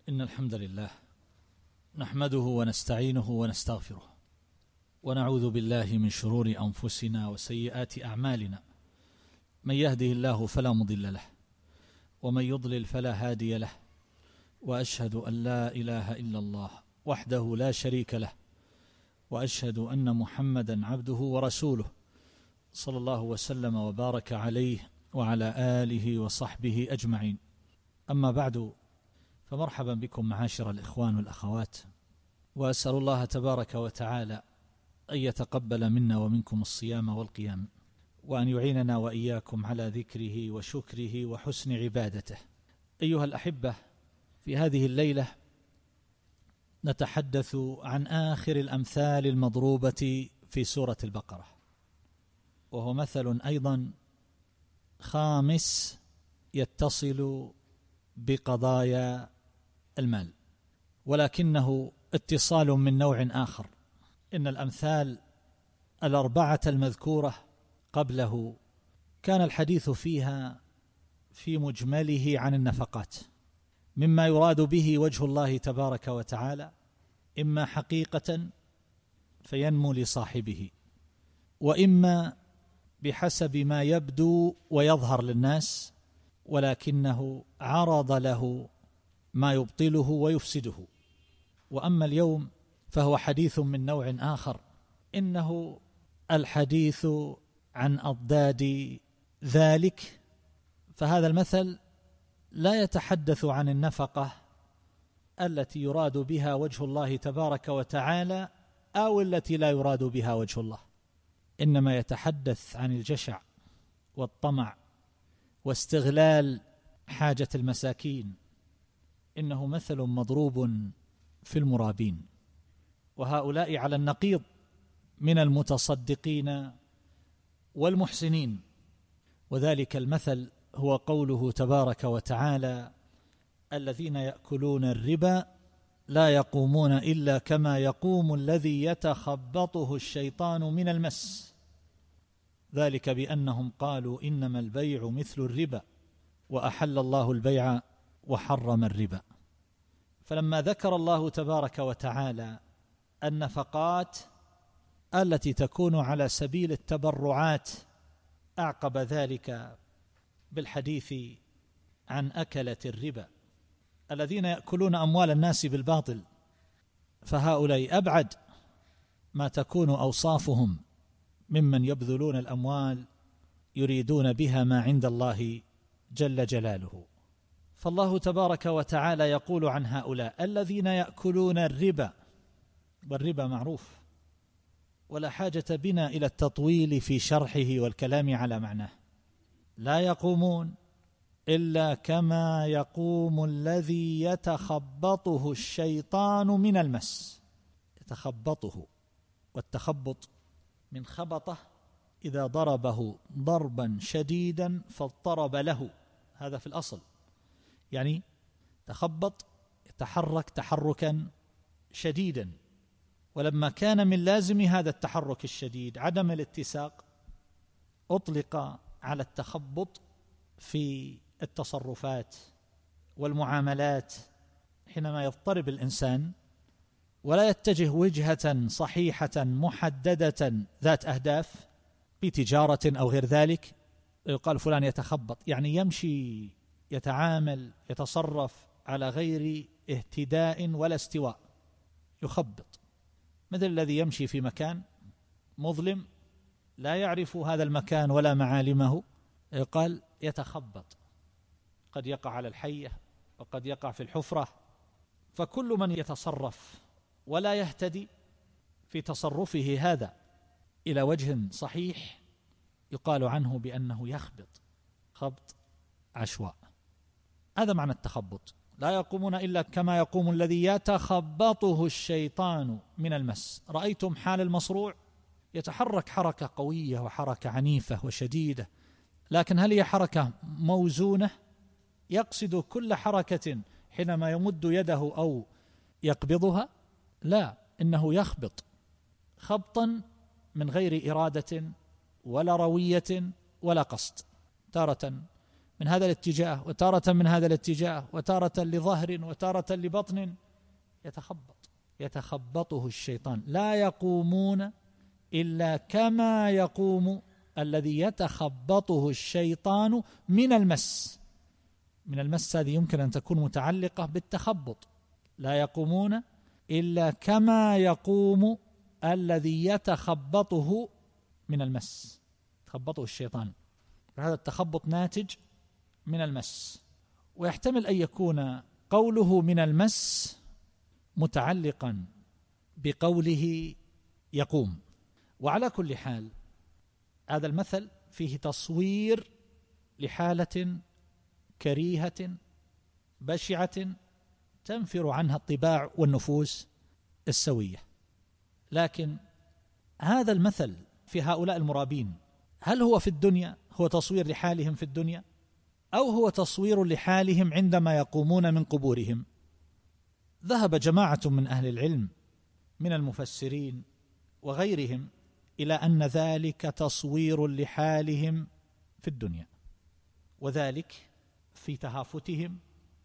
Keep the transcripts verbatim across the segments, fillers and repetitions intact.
إن الحمد لله نحمده ونستعينه ونستغفره ونعوذ بالله من شرور أنفسنا وسيئات أعمالنا. من يهده الله فلا مضل له ومن يضلل فلا هادي له، وأشهد أن لا إله إلا الله وحده لا شريك له، وأشهد أن محمدا عبده ورسوله صلى الله وسلم وبارك عليه وعلى آله وصحبه أجمعين. أما بعد، فمرحبا بكم معاشر الإخوان والأخوات، وأسأل الله تبارك وتعالى أن يتقبل منا ومنكم الصيام والقيام، وأن يعيننا وإياكم على ذكره وشكره وحسن عبادته. أيها الأحبة، في هذه الليلة نتحدث عن آخر الأمثال المضروبة في سورة البقرة، وهو مثل أيضا خامس يتصل بقضايا المال، ولكنه اتصال من نوع آخر. إن الأمثال الأربعة المذكورة قبله كان الحديث فيها في مجمله عن النفقات، مما يراد به وجه الله تبارك وتعالى، إما حقيقة فينمو لصاحبه، وإما بحسب ما يبدو ويظهر للناس، ولكنه عرض له ما يبطله ويفسده. وأما اليوم فهو حديث من نوع آخر، إنه الحديث عن أضداد ذلك. فهذا المثل لا يتحدث عن النفقة التي يراد بها وجه الله تبارك وتعالى أو التي لا يراد بها وجه الله، إنما يتحدث عن الجشع والطمع واستغلال حاجة المساكين. إنه مثل مضروب في المرابين، وهؤلاء على النقيض من المتصدقين والمحسنين. وذلك المثل هو قوله تبارك وتعالى: الذين يأكلون الربا لا يقومون إلا كما يقوم الذي يتخبطه الشيطان من المس، ذلك بأنهم قالوا إنما البيع مثل الربا وأحل الله البيع وحرم الربا. فلما ذكر الله تبارك وتعالى النفقات التي تكون على سبيل التبرعات، أعقب ذلك بالحديث عن أكلة الربا الذين يأكلون أموال الناس بالباطل. فهؤلاء أبعد ما تكون أوصافهم ممن يبذلون الأموال يريدون بها ما عند الله جل جلاله. فالله تبارك وتعالى يقول عن هؤلاء الذين يأكلون الربا، والربا معروف ولا حاجة بنا إلى التطويل في شرحه والكلام على معناه. لا يقومون إلا كما يقوم الذي يتخبطه الشيطان من المس. يتخبطه، والتخبط من خبطه إذا ضربه ضربا شديدا فاضطرب له، هذا في الأصل، يعني تخبط يتحرك تحركا شديدا. ولما كان من لازم هذا التحرك الشديد عدم الاتساق، أطلق على التخبط في التصرفات والمعاملات، حينما يضطرب الإنسان ولا يتجه وجهة صحيحة محددة ذات أهداف بتجارة أو غير ذلك، يقال فلان يتخبط، يعني يمشي يتعامل يتصرف على غير اهتداء ولا استواء، يخبط، مثل الذي يمشي في مكان مظلم لا يعرف هذا المكان ولا معالمه، يقال يتخبط، قد يقع على الحية وقد يقع في الحفرة. فكل من يتصرف ولا يهتدي في تصرفه هذا إلى وجه صحيح يقال عنه بأنه يخبط خبط عشواء. هذا معنى التخبط. لا يقومون إلا كما يقوم الذي يتخبطه الشيطان من المس. رأيتم حال المصروع يتحرك حركة قوية وحركة عنيفة وشديدة، لكن هل هي حركة موزونة؟ يقصد كل حركة حينما يمد يده أو يقبضها؟ لا، إنه يخبط خبطا من غير إرادة ولا روية ولا قصد. تارة من هذا الاتجاه وتارة من هذا الاتجاه وتارة لظهر وتارة لبطن، يتخبط يتخبطه الشيطان. لا يقومون إلا كما يقوم الذي يتخبطه الشيطان من المس. من المس هذه يمكن أن تكون متعلقة بالتخبط. لا يقومون إلا كما يقوم الذي يتخبطه من المس، تخبطه الشيطان. هذا التخبط ناتج من المس، ويحتمل أن يكون قوله من المس متعلقا بقوله يقوم. وعلى كل حال هذا المثل فيه تصوير لحالة كريهة بشعة تنفر عنها الطباع والنفوس السوية. لكن هذا المثل في هؤلاء المرابين هل هو في الدنيا هو تصوير لحالهم في الدنيا، أو هو تصوير لحالهم عندما يقومون من قبورهم؟ ذهب جماعة من أهل العلم من المفسرين وغيرهم إلى أن ذلك تصوير لحالهم في الدنيا، وذلك في تهافتهم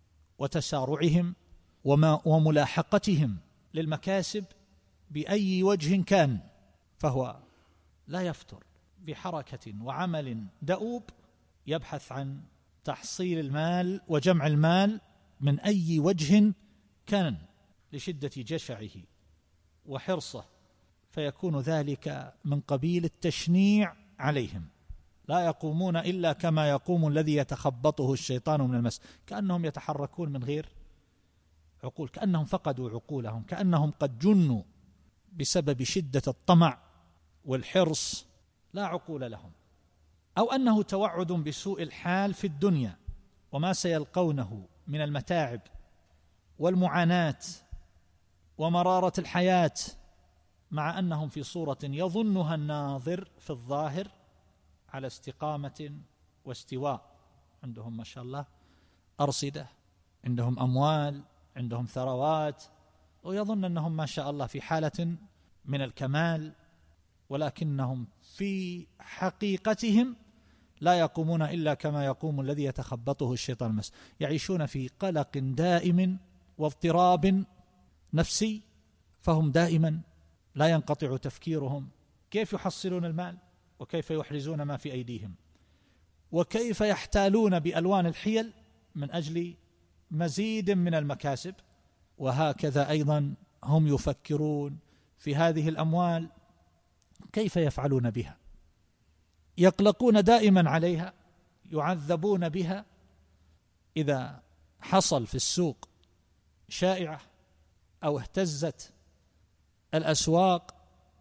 وتسارعهم وما وملاحقتهم للمكاسب بأي وجه كان، فهو لا يفتر بحركة وعمل دؤوب يبحث عن تحصيل المال وجمع المال من أي وجه كان لشدة جشعه وحرصه، فيكون ذلك من قبيل التشنيع عليهم. لا يقومون إلا كما يقوم الذي يتخبطه الشيطان من المس، كأنهم يتحركون من غير عقول، كأنهم فقدوا عقولهم، كأنهم قد جنوا بسبب شدة الطمع والحرص، لا عقول لهم. أو أنه توعد بسوء الحال في الدنيا وما سيلقونه من المتاعب والمعاناة ومرارة الحياة، مع أنهم في صورة يظنها الناظر في الظاهر على استقامة واستواء. عندهم ما شاء الله أرصدة، عندهم أموال، عندهم ثروات، ويظن أنهم ما شاء الله في حالة من الكمال، ولكنهم في حقيقتهم لا يقومون إلا كما يقوم الذي يتخبطه الشيطان المس. يعيشون في قلق دائم واضطراب نفسي، فهم دائما لا ينقطع تفكيرهم كيف يحصلون المال، وكيف يحرزون ما في أيديهم، وكيف يحتالون بألوان الحيل من أجل مزيد من المكاسب. وهكذا أيضا هم يفكرون في هذه الأموال كيف يفعلون بها، يقلقون دائما عليها، يعذبون بها. إذا حصل في السوق شائعة أو اهتزت الأسواق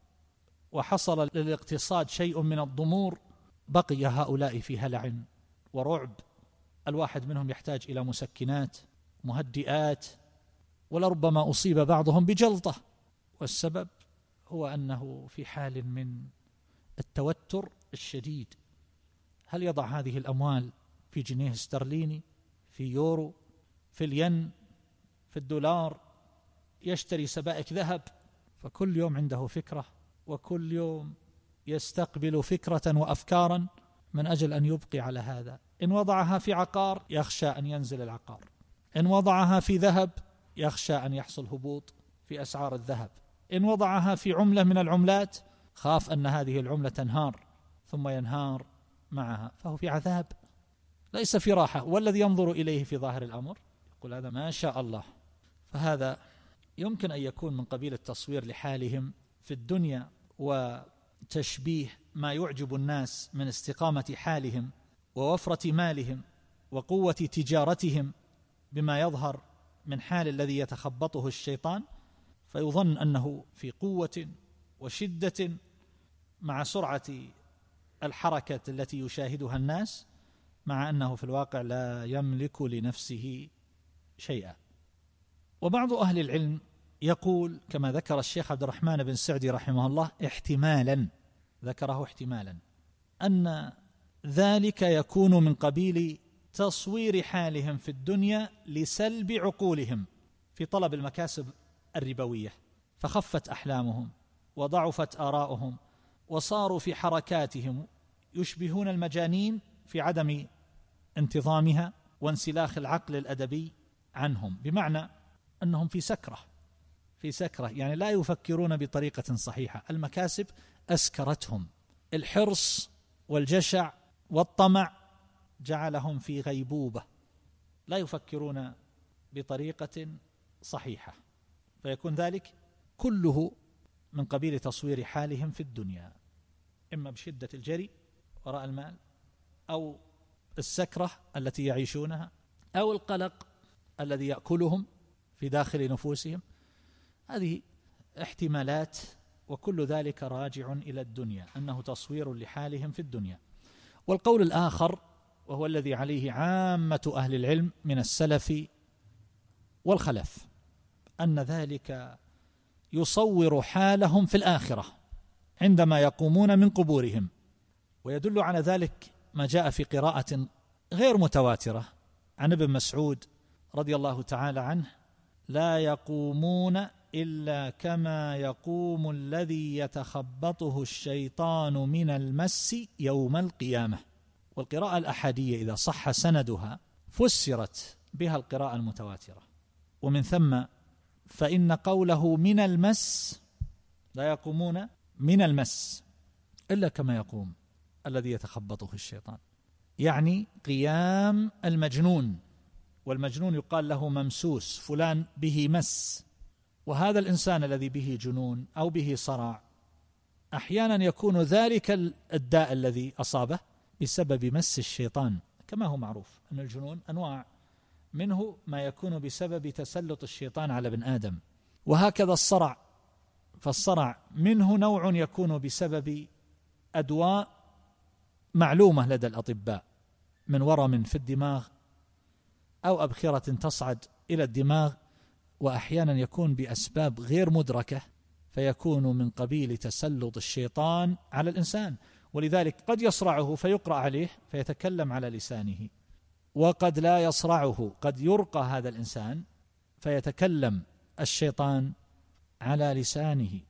وحصل للاقتصاد شيء من الضمور، بقي هؤلاء في هلع ورعب. الواحد منهم يحتاج إلى مسكنات مهدئات، ولربما أصيب بعضهم بجلطة، والسبب هو أنه في حال من التوتر الشديد. هل يضع هذه الأموال في جنيه استرليني، في يورو، في الين، في الدولار، يشتري سبائك ذهب؟ فكل يوم عنده فكرة، وكل يوم يستقبل فكرة وأفكارا من أجل أن يبقي على هذا. إن وضعها في عقار يخشى أن ينزل العقار، إن وضعها في ذهب يخشى أن يحصل هبوط في أسعار الذهب، إن وضعها في عملة من العملات خاف أن هذه العملة تنهار ثم ينهار معها، فهو في عذاب ليس في راحة. والذي ينظر إليه في ظاهر الأمر يقول هذا ما شاء الله. فهذا يمكن أن يكون من قبيل التصوير لحالهم في الدنيا، وتشبيه ما يعجب الناس من استقامة حالهم ووفرة مالهم وقوة تجارتهم بما يظهر من حال الذي يتخبطه الشيطان، فيظن أنه في قوة وشدة مع سرعة الحركة التي يشاهدها الناس، مع أنه في الواقع لا يملك لنفسه شيئا. وبعض أهل العلم يقول كما ذكر الشيخ عبد الرحمن بن سعدي رحمه الله احتمالا، ذكره احتمالا، أن ذلك يكون من قبيل تصوير حالهم في الدنيا لسلب عقولهم في طلب المكاسب الربوية، فخفت أحلامهم وضعفت آراؤهم، وصاروا في حركاتهم يشبهون المجانين في عدم انتظامها وانسلاخ العقل الأدبي عنهم، بمعنى أنهم في سكرة في سكرة يعني لا يفكرون بطريقة صحيحة. المكاسب أسكرتهم، الحرص والجشع والطمع جعلهم في غيبوبة، لا يفكرون بطريقة صحيحة، فيكون ذلك كله من قبيل تصوير حالهم في الدنيا، إما بشدة الجري وراء المال، أو السكرة التي يعيشونها، أو القلق الذي يأكلهم في داخل نفوسهم. هذه احتمالات، وكل ذلك راجع إلى الدنيا، أنه تصوير لحالهم في الدنيا. والقول الآخر وهو الذي عليه عامة أهل العلم من السلف والخلف، أن ذلك يصور حالهم في الآخرة عندما يقومون من قبورهم. ويدل على ذلك ما جاء في قراءة غير متواترة عن ابن مسعود رضي الله تعالى عنه: لا يقومون إلا كما يقوم الذي يتخبطه الشيطان من المس يوم القيامة. والقراءة الأحادية إذا صح سندها فسرت بها القراءة المتواترة، ومن ثم فإن قوله من المس، لا يقومون من المس إلا كما يقوم الذي يتخبطه الشيطان، يعني قيام المجنون. والمجنون يقال له ممسوس، فلان به مس. وهذا الإنسان الذي به جنون أو به صرع أحيانا يكون ذلك الداء الذي أصابه بسبب مس الشيطان، كما هو معروف أن الجنون أنواع، منه ما يكون بسبب تسلط الشيطان على ابن آدم، وهكذا الصرع. فالصرع منه نوع يكون بسبب أدواء معلومة لدى الأطباء من ورم في الدماغ أو أبخرة تصعد إلى الدماغ، وأحيانا يكون بأسباب غير مدركة، فيكون من قبيل تسلط الشيطان على الإنسان. ولذلك قد يصرعه فيقرأ عليه فيتكلم على لسانه، وقد لا يصرعه، قد يرقى هذا الإنسان فيتكلم الشيطان على لسانه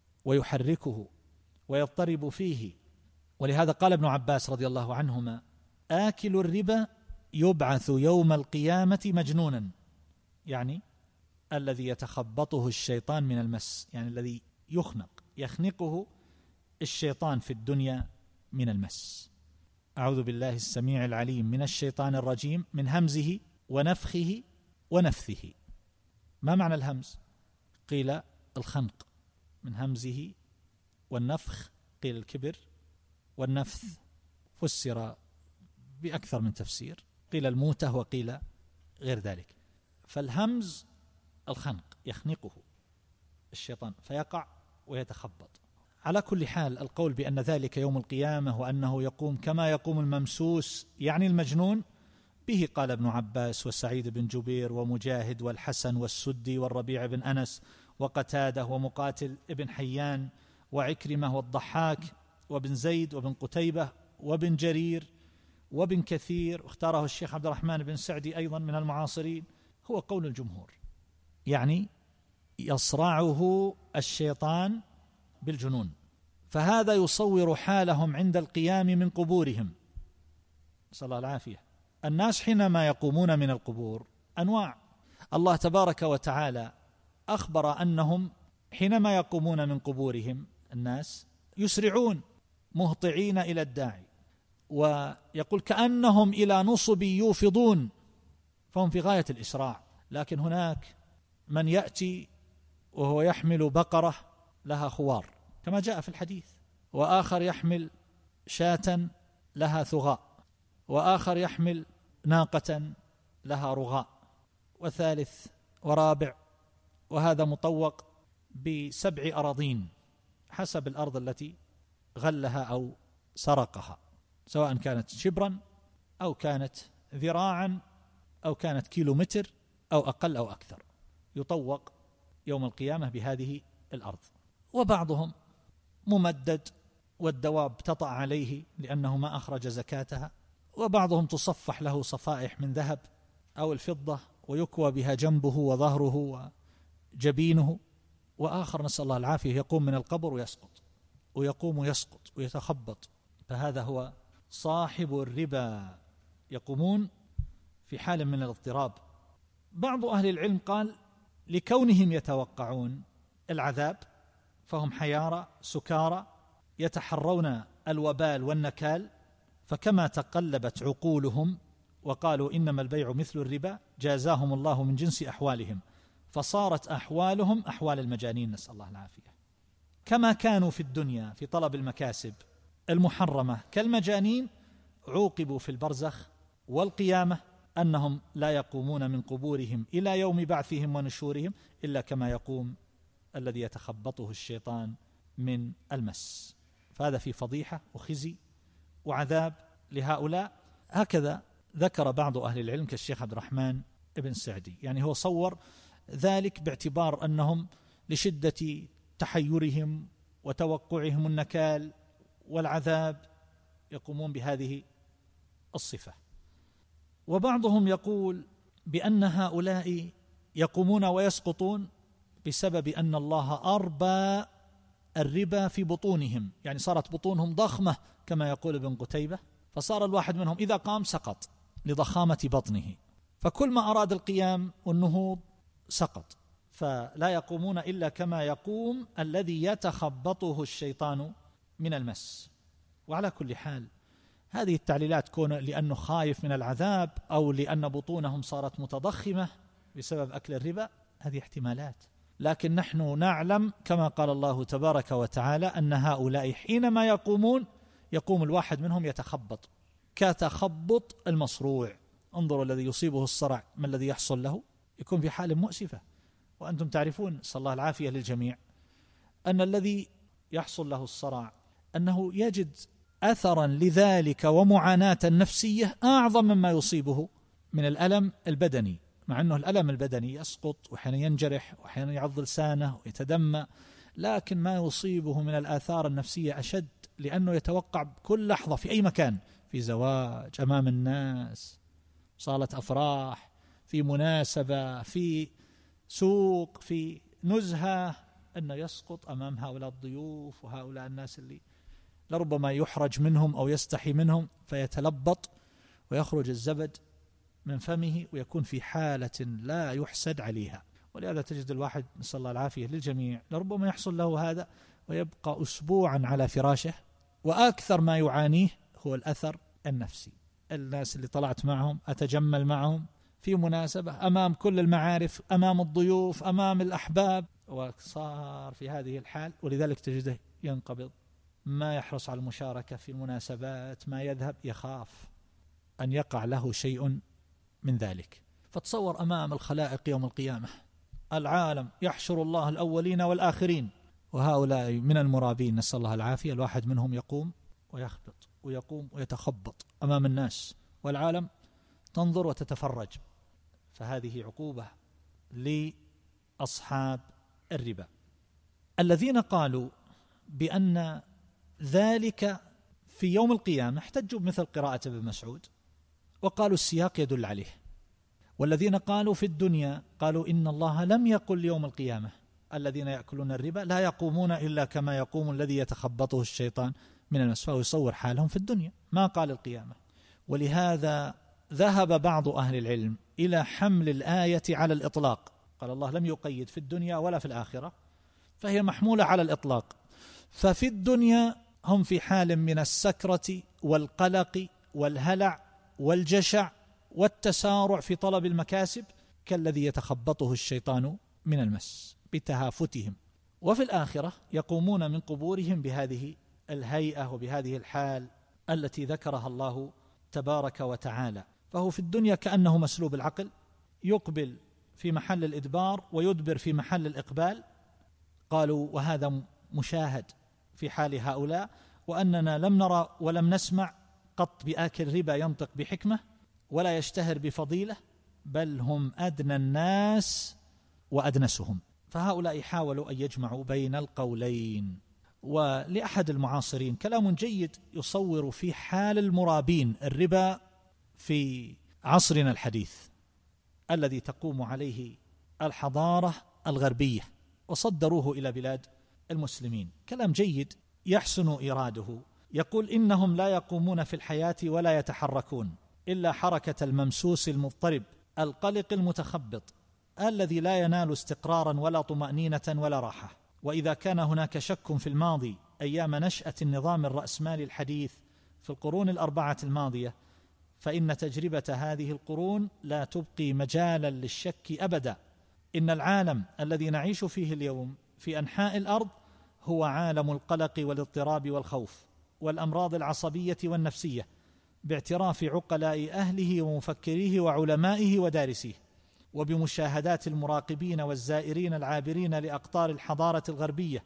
ويحركه ويضطرب فيه. ولهذا قال ابن عباس رضي الله عنهما: آكل الربا يبعث يوم القيامة مجنونا، يعني الذي يتخبطه الشيطان من المس، يعني الذي يخنق يخنقه الشيطان في الدنيا من المس. أعوذ بالله السميع العليم من الشيطان الرجيم، من همزه ونفخه ونفثه. ما معنى الهمز؟ قيل الخنق، من همزه، والنفخ قيل الكبر، والنفث فسر بأكثر من تفسير، قيل الموتة وقيل غير ذلك. فالهمز الخنق، يخنقه الشيطان فيقع ويتخبط. على كل حال القول بأن ذلك يوم القيامة وأنه يقوم كما يقوم الممسوس يعني المجنون، به قال ابن عباس وسعيد بن جبير ومجاهد والحسن والسدي والربيع بن أنس وقتادة ومقاتل ابن حيان وعكرمة والضحاك وابن زيد وابن قتيبة وابن جرير وابن كثير، واختاره الشيخ عبد الرحمن بن سعدي أيضا من المعاصرين. هو قول الجمهور، يعني يصرعه الشيطان بالجنون، فهذا يصور حالهم عند القيام من قبورهم، نسأل الله العافية. الناس حينما يقومون من القبور أنواع. الله تبارك وتعالى أخبر أنهم حينما يقومون من قبورهم الناس يسرعون مهطعين إلى الداعي، ويقول كأنهم إلى نصب يوفضون، فهم في غاية الإسراع. لكن هناك من يأتي وهو يحمل بقرة لها خوار كما جاء في الحديث، وآخر يحمل شاة لها ثغاء، وآخر يحمل ناقة لها رغاء، وثالث ورابع، وهذا مطوق بسبع أراضين حسب الأرض التي غلها أو سرقها، سواء كانت شبرا أو كانت ذراعا أو كانت كيلومتر أو أقل أو أكثر، يطوق يوم القيامة بهذه الأرض. وبعضهم ممدد والدواب تطع عليه لأنه ما أخرج زكاتها، وبعضهم تصفح له صفائح من ذهب أو الفضة ويكوى بها جنبه وظهره وجبينه، وآخر نسأل الله العافية يقوم من القبر ويسقط، ويقوم ويسقط ويتخبط. فهذا هو صاحب الربا يقومون في حال من الاضطراب. بعض أهل العلم قال لكونهم يتوقعون العذاب فهم حيارى سكارى يتحرون الوبال والنكال، فكما تقلبت عقولهم وقالوا إنما البيع مثل الربا جازاهم الله من جنس أحوالهم، فصارت أحوالهم أحوال المجانين، نسأل الله العافية. كما كانوا في الدنيا في طلب المكاسب المحرمة كالمجانين، عوقبوا في البرزخ والقيامة أنهم لا يقومون من قبورهم إلى يوم بعثهم ونشورهم إلا كما يقوم الذي يتخبطه الشيطان من المس. فهذا في فضيحة وخزي وعذاب لهؤلاء. هكذا ذكر بعض أهل العلم كالشيخ عبد الرحمن ابن سعدي، يعني هو صور ذلك باعتبار أنهم لشدة تحيرهم وتوقعهم النكال والعذاب يقومون بهذه الصفة. وبعضهم يقول بأن هؤلاء يقومون ويسقطون بسبب أن الله أربى الربا في بطونهم، يعني صارت بطونهم ضخمة كما يقول ابن قتيبة، فصار الواحد منهم إذا قام سقط لضخامة بطنه، فكل ما أراد القيام والنهوض سقط، فلا يقومون إلا كما يقوم الذي يتخبطه الشيطان من المس. وعلى كل حال هذه التعليلات كون لأنه خايف من العذاب أو لأن بطونهم صارت متضخمة بسبب أكل الربا، هذه احتمالات، لكن نحن نعلم كما قال الله تبارك وتعالى أن هؤلاء حينما يقومون يقوم الواحد منهم يتخبط كتخبط المصروع. انظروا الذي يصيبه الصرع ما الذي يحصل له، يكون في حال مؤسفة. وأنتم تعرفون صلى الله العافية للجميع أن الذي يحصل له الصرع أنه يجد أثرا لذلك ومعاناة نفسية أعظم مما يصيبه من الألم البدني، مع أنه الألم البدني يسقط وحين ينجرح وحين يعض لسانه ويتدمى، لكن ما يصيبه من الآثار النفسية أشد، لأنه يتوقع بكل لحظة في أي مكان، في زواج أمام الناس، صالة أفراح، في مناسبة، في سوق، في نزهة، أنه يسقط أمام هؤلاء الضيوف وهؤلاء الناس اللي لربما يحرج منهم أو يستحي منهم، فيتلبط ويخرج الزبد من فمه ويكون في حالة لا يحسد عليها. ولهذا تجد الواحد نسأل الله العافية للجميع لربما يحصل له هذا ويبقى أسبوعا على فراشه، وأكثر ما يعانيه هو الأثر النفسي. الناس اللي طلعت معهم أتجمل معهم في مناسبة أمام كل المعارف أمام الضيوف أمام الأحباب، وصار في هذه الحال، ولذلك تجده ينقبض، ما يحرص على المشاركة في المناسبات، ما يذهب، يخاف أن يقع له شيء من ذلك. فتصور أمام الخلائق يوم القيامة العالم يحشر الله الأولين والآخرين، وهؤلاء من المرابين نسأل الله العافية، الواحد منهم يقوم ويخبط ويقوم ويتخبط أمام الناس والعالم تنظر وتتفرج. فهذه عقوبة لأصحاب الربا الذين قالوا بأن ذلك في يوم القيامة، احتجوا بمثل قراءة ابن مسعود وقالوا السياق يدل عليه. والذين قالوا في الدنيا قالوا إن الله لم يقل يوم القيامة الذين يأكلون الربا لا يقومون إلا كما يقوم الذي يتخبطه الشيطان من المس، فهو يصور حالهم في الدنيا، ما قال القيامة. ولهذا ذهب بعض أهل العلم إلى حمل الآية على الإطلاق، قال الله لم يقيد في الدنيا ولا في الآخرة، فهي محمولة على الإطلاق. ففي الدنيا هم في حال من السكرة والقلق والهلع والجشع والتسارع في طلب المكاسب كالذي يتخبطه الشيطان من المس بتهافتهم. وفي الآخرة يقومون من قبورهم بهذه الهيئة وبهذه الحال التي ذكرها الله تبارك وتعالى. فهو في الدنيا كأنه مسلوب العقل، يقبل في محل الإدبار ويدبر في محل الإقبال. قالوا وهذا مشاهد في حال هؤلاء، وأننا لم نرى ولم نسمع قط بآكل ربا ينطق بحكمة ولا يشتهر بفضيلة، بل هم أدنى الناس وأدنسهم. فهؤلاء حاولوا أن يجمعوا بين القولين. ولأحد المعاصرين كلام جيد يصور في حال المرابين الربا في عصرنا الحديث الذي تقوم عليه الحضارة الغربية، وصدروه إلى بلاد المسلمين. كلام جيد يحسن إراده. يقول إنهم لا يقومون في الحياة ولا يتحركون، إلا حركة الممسوس المضطرب القلق المتخبط الذي لا ينال استقرارا ولا طمأنينة ولا راحة. وإذا كان هناك شك في الماضي أيام نشأة النظام الرأسمالي الحديث في القرون الأربعة الماضية، فإن تجربة هذه القرون لا تبقي مجالا للشك أبدا. إن العالم الذي نعيش فيه اليوم في أنحاء الأرض هو عالم القلق والاضطراب والخوف والأمراض العصبية والنفسية، باعتراف عقلاء أهله ومفكريه وعلمائه ودارسيه، وبمشاهدات المراقبين والزائرين العابرين لأقطار الحضارة الغربية،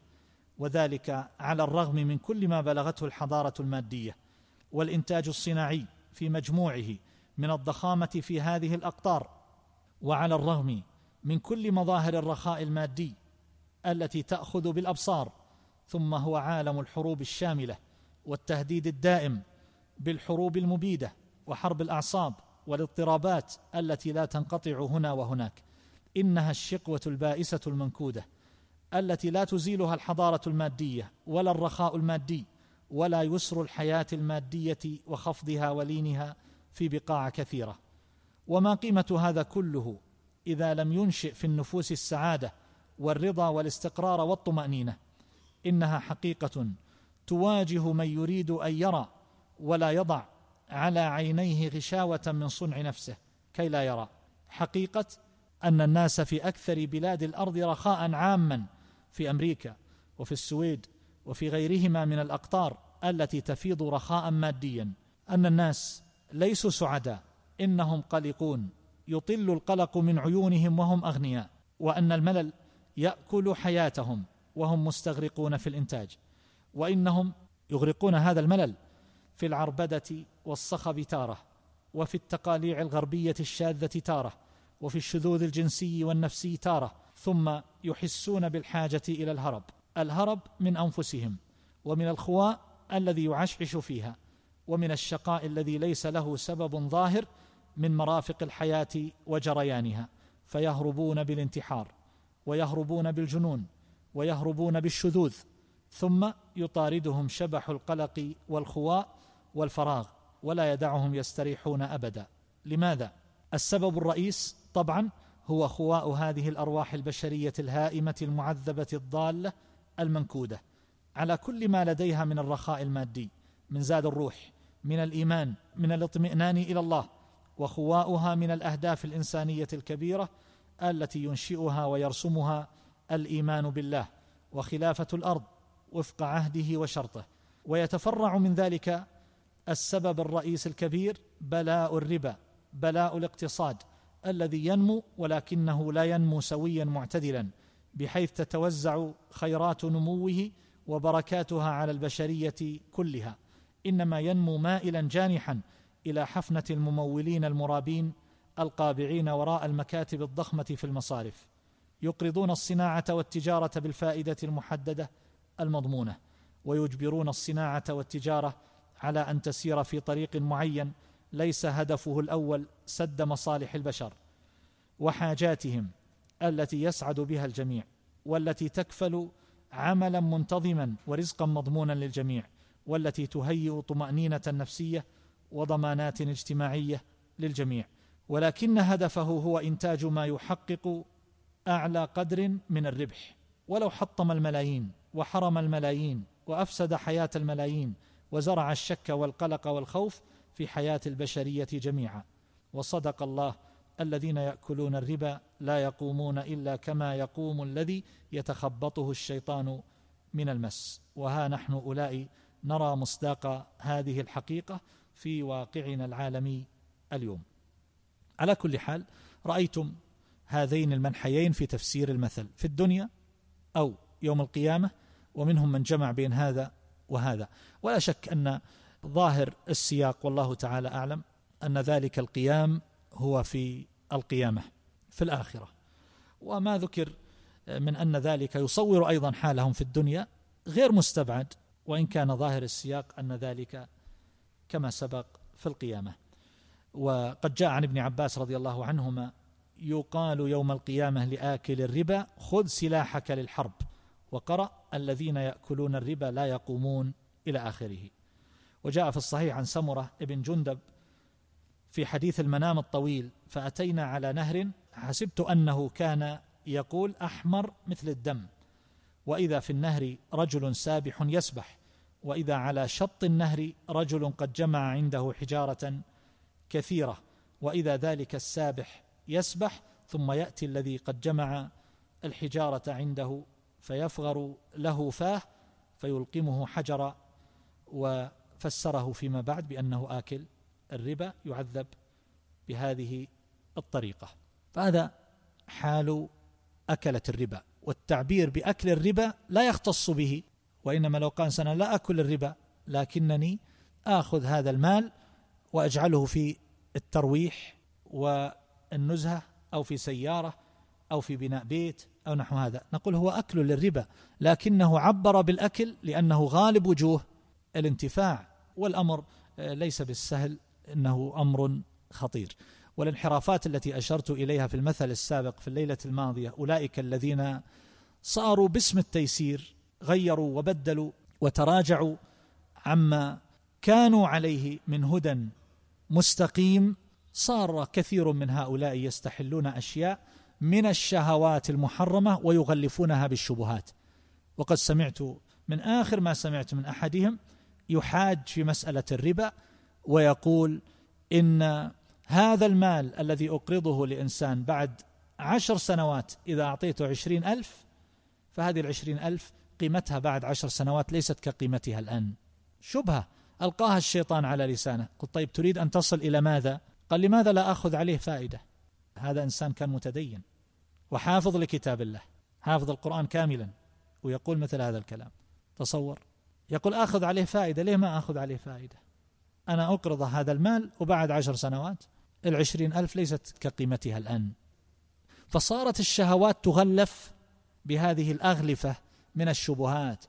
وذلك على الرغم من كل ما بلغته الحضارة المادية والإنتاج الصناعي في مجموعه من الضخامة في هذه الأقطار، وعلى الرغم من كل مظاهر الرخاء المادي التي تأخذ بالأبصار. ثم هو عالم الحروب الشاملة والتهديد الدائم بالحروب المبيدة وحرب الأعصاب والاضطرابات التي لا تنقطع هنا وهناك. إنها الشقوة البائسة المنكودة التي لا تزيلها الحضارة المادية ولا الرخاء المادي ولا يسر الحياة المادية وخفضها ولينها في بقاع كثيرة. وما قيمة هذا كله إذا لم ينشئ في النفوس السعادة والرضا والاستقرار والطمأنينة؟ إنها حقيقة تواجه من يريد أن يرى ولا يضع على عينيه غشاوة من صنع نفسه كي لا يرى. حقيقة أن الناس في أكثر بلاد الأرض رخاء عاما في أمريكا وفي السويد وفي غيرهما من الأقطار التي تفيض رخاء ماديا، أن الناس ليسوا سعداء، إنهم قلقون، يطل القلق من عيونهم وهم أغنياء، وأن الملل يأكل حياتهم وهم مستغرقون في الإنتاج، وإنهم يغرقون هذا الملل في العربدة والصخب تارة، وفي التقاليع الغربية الشاذة تارة، وفي الشذوذ الجنسي والنفسي تارة، ثم يحسون بالحاجة إلى الهرب الهرب من أنفسهم ومن الخواء الذي يعشعش فيها ومن الشقاء الذي ليس له سبب ظاهر من مرافق الحياة وجريانها، فيهربون بالانتحار ويهربون بالجنون ويهربون بالشذوذ، ثم يطاردهم شبح القلق والخواء والفراغ ولا يدعهم يستريحون أبدا. لماذا؟ السبب الرئيس طبعا هو خواء هذه الأرواح البشرية الهائمة المعذبة الضالة المنكودة على كل ما لديها من الرخاء المادي، من زاد الروح، من الإيمان، من الاطمئنان إلى الله، وخواؤها من الأهداف الإنسانية الكبيرة التي ينشئها ويرسمها الإيمان بالله وخلافة الأرض وفق عهده وشرطه. ويتفرع من ذلك السبب الرئيس الكبير بلاء الربا، بلاء الاقتصاد الذي ينمو ولكنه لا ينمو سويا معتدلا بحيث تتوزع خيرات نموه وبركاتها على البشرية كلها، إنما ينمو مائلا جانحا إلى حفنة الممولين المرابين القابعين وراء المكاتب الضخمة في المصارف، يقرضون الصناعة والتجارة بالفائدة المحددة المضمونة، ويجبرون الصناعة والتجارة على أن تسير في طريق معين ليس هدفه الأول سد مصالح البشر وحاجاتهم التي يسعد بها الجميع، والتي تكفل عملا منتظما ورزقا مضمونا للجميع، والتي تهيئ طمأنينة نفسية وضمانات اجتماعية للجميع، ولكن هدفه هو إنتاج ما يحقق أعلى قدر من الربح، ولو حطم الملايين وحرم الملايين وأفسد حياة الملايين وزرع الشك والقلق والخوف في حياة البشرية جميعا. وصدق الله: الذين يأكلون الربا لا يقومون إلا كما يقوم الذي يتخبطه الشيطان من المس. وها نحن أولئك نرى مصداق هذه الحقيقة في واقعنا العالمي اليوم. على كل حال، رأيتم هذين المنحيين في تفسير المثل في الدنيا أو يوم القيامة، ومنهم من جمع بين هذا وهذا. ولا شك أن ظاهر السياق والله تعالى أعلم أن ذلك القيام هو في القيامة في الآخرة، وما ذكر من أن ذلك يصور أيضا حالهم في الدنيا غير مستبعد، وإن كان ظاهر السياق أن ذلك كما سبق في القيامة. وقد جاء عن ابن عباس رضي الله عنهما: يقال يوم القيامة لآكل الربا خذ سلاحك للحرب، وقرأ: الذين يأكلون الربا لا يقومون، إلى آخره. وجاء في الصحيح عن سمرة ابن جندب في حديث المنام الطويل: فأتينا على نهر حسبت أنه كان يقول أحمر مثل الدم، وإذا في النهر رجل سابح يسبح، وإذا على شط النهر رجل قد جمع عنده حجارة كثيرة، وإذا ذلك السابح يسبح ثم يأتي الذي قد جمع الحجارة عنده فيفغر له فاه فيلقمه حجرا، وفسره فيما بعد بأنه آكل الربا يعذب بهذه الطريقة. فهذا حال أكلة الربا. والتعبير بأكل الربا لا يختص به، وإنما لو قال سنة لا أكل الربا لكنني آخذ هذا المال وأجعله في الترويح والنزهة أو في سيارة أو في بناء بيت أو نحو هذا، نقول هو أكل للربا، لكنه عبر بالأكل لأنه غالب وجوه الانتفاع، والأمر ليس بالسهل، إنه أمر خطير. والانحرافات التي أشرت إليها في المثل السابق في الليلة الماضية، أولئك الذين صاروا باسم التيسير غيروا وبدلوا وتراجعوا عما كانوا عليه من هدى مستقيم، صار كثير من هؤلاء يستحلون أشياء من الشهوات المحرمة ويغلفونها بالشبهات. وقد سمعت من آخر ما سمعت من أحدهم يحاج في مسألة الربا ويقول إن هذا المال الذي أقرضه لإنسان بعد عشر سنوات إذا أعطيته عشرين ألف، فهذه العشرين ألف قيمتها بعد عشر سنوات ليست كقيمتها الآن. شبهة ألقاها الشيطان على لسانه. قلت طيب تريد أن تصل إلى ماذا؟ قال لماذا لا أخذ عليه فائدة؟ هذا إنسان كان متدين وحافظ لكتاب الله، حافظ القرآن كاملا، ويقول مثل هذا الكلام. تصور، يقول أخذ عليه فائدة. ليه ما أخذ عليه فائدة؟ أنا أقرض هذا المال وبعد عشر سنوات العشرين ألف ليست كقيمتها الآن. فصارت الشهوات تغلف بهذه الأغلفة من الشبهات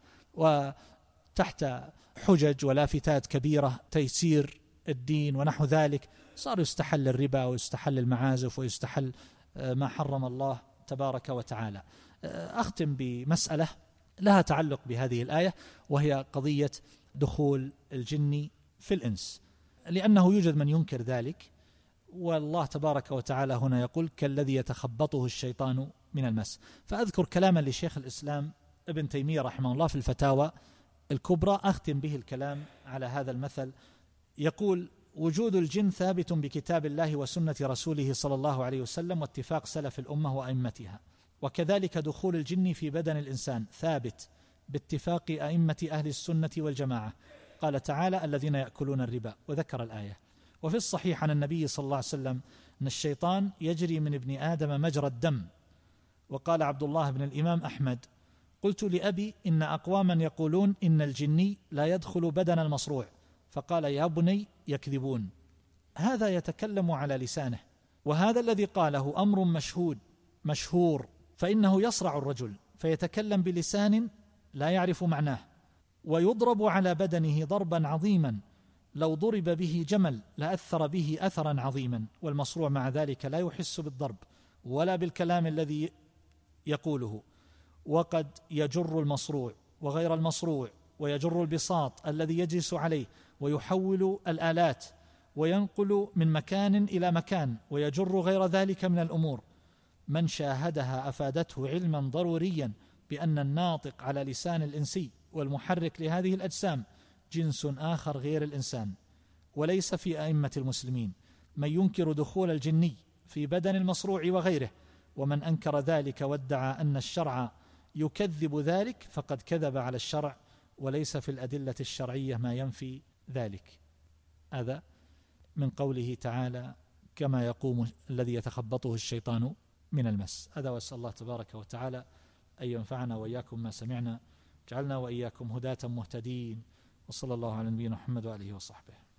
وتحت حجج ولافتات كبيرة تيسير الدين ونحو ذلك، صار يستحل الربا ويستحل المعازف ويستحل ما حرم الله تبارك وتعالى. أختم بمسألة لها تعلق بهذه الآية، وهي قضية دخول الجن في الإنس، لأنه يوجد من ينكر ذلك، والله تبارك وتعالى هنا يقول كالذي يتخبطه الشيطان من المس. فأذكر كلاما لشيخ الإسلام ابن تيمية رحمه الله في الفتاوى الكبرى، أختم به الكلام على هذا المثل. يقول: وجود الجن ثابت بكتاب الله وسنة رسوله صلى الله عليه وسلم واتفاق سلف الأمة وأئمتها، وكذلك دخول الجن في بدن الإنسان ثابت باتفاق أئمة أهل السنة والجماعة. قال تعالى: الذين يأكلون الربا، وذكر الآية. وفي الصحيح عن النبي صلى الله عليه وسلم أن الشيطان يجري من ابن آدم مجرى الدم. وقال عبد الله بن الإمام أحمد: قلت لأبي إن أقواما يقولون إن الجني لا يدخل بدن المصروع، فقال: يا بني يكذبون. هذا يتكلم على لسانه، وهذا الذي قاله أمر مشهود مشهور، فإنه يصرع الرجل فيتكلم بلسان لا يعرف معناه، ويضرب على بدنه ضربا عظيما لو ضرب به جمل لأثر به أثرا عظيما، والمصروع مع ذلك لا يحس بالضرب ولا بالكلام الذي يقوله. وقد يجر المصروع وغير المصروع، ويجر البساط الذي يجلس عليه، ويحول الآلات وينقل من مكان إلى مكان، ويجر غير ذلك من الأمور. من شاهدها أفادته علما ضروريا بأن الناطق على لسان الإنسي والمحرك لهذه الأجسام جنس آخر غير الإنسان. وليس في أئمة المسلمين من ينكر دخول الجني في بدن المصروع وغيره، ومن أنكر ذلك وادعى أن الشرع يكذب ذلك فقد كذب على الشرع، وليس في الأدلة الشرعية ما ينفي ذلك. هذا من قوله تعالى: كما يقوم الذي يتخبطه الشيطان من المس. هذا، وأسأل الله تبارك وتعالى أن ينفعنا وإياكم ما سمعنا، جعلنا وإياكم هداة مهتدين، وصلى الله على نبينا محمد وآله وصحبه.